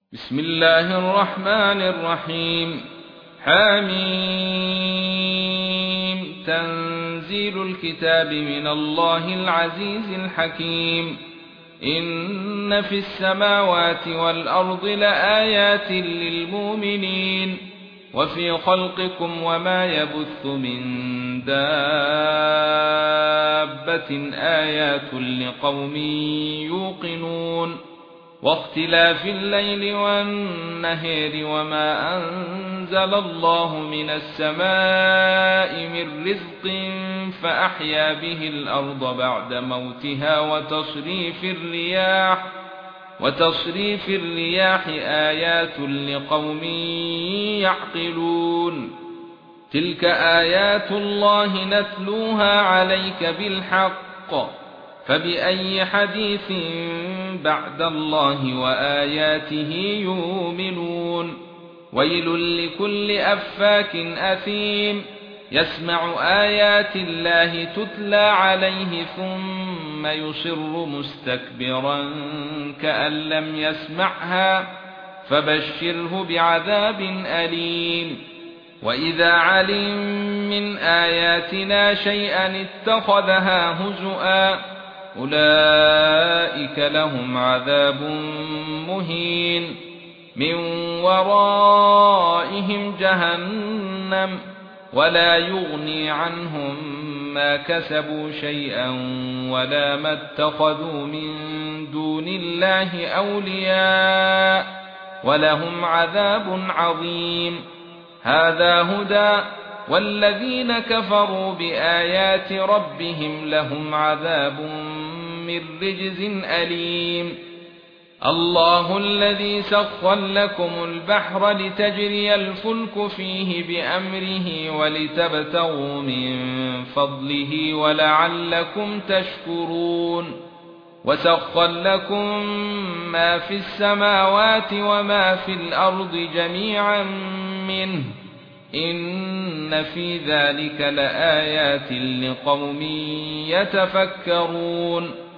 بسم الله الرحمن الرحيم. حميم. تنزيل الكتاب من الله العزيز الحكيم. إن في السماوات والأرض لآيات للمؤمنين وفي خلقكم وما يبث من دابة آيات لقوم يوقنون واختلاف الليل والنهار وما أنزل الله من السماء من رزق فأحيا به الأرض بعد موتها وتصريف الرياح آيات لقوم يعقلون. تلك آيات الله نتلوها عليك بالحق فبأي حديث بعد الله وآياته يؤمنون. ويل لكل أفاك أثيم يسمع آيات الله تتلى عليه ثم يصر مستكبرا كأن لم يسمعها فبشره بعذاب أليم. وإذا علم من آياتنا شيئا اتخذها هزؤا أولئك لهم عذاب مهين من ورائهم جهنم ولا يغني عنهم ما كسبوا شيئا ولا ما اتخذوا من دون الله أولياء ولهم عذاب عظيم. هذا هدى والذين كفروا بآيات ربهم لهم عذاب من رجز أليم. الله الذي سخر لكم البحر لتجري الفلك فيه بأمره ولتبتغوا من فضله ولعلكم تشكرون. وسخر لكم ما في السماوات وما في الأرض جميعا منه إن في ذلك لآيات لقوم يتفكرون.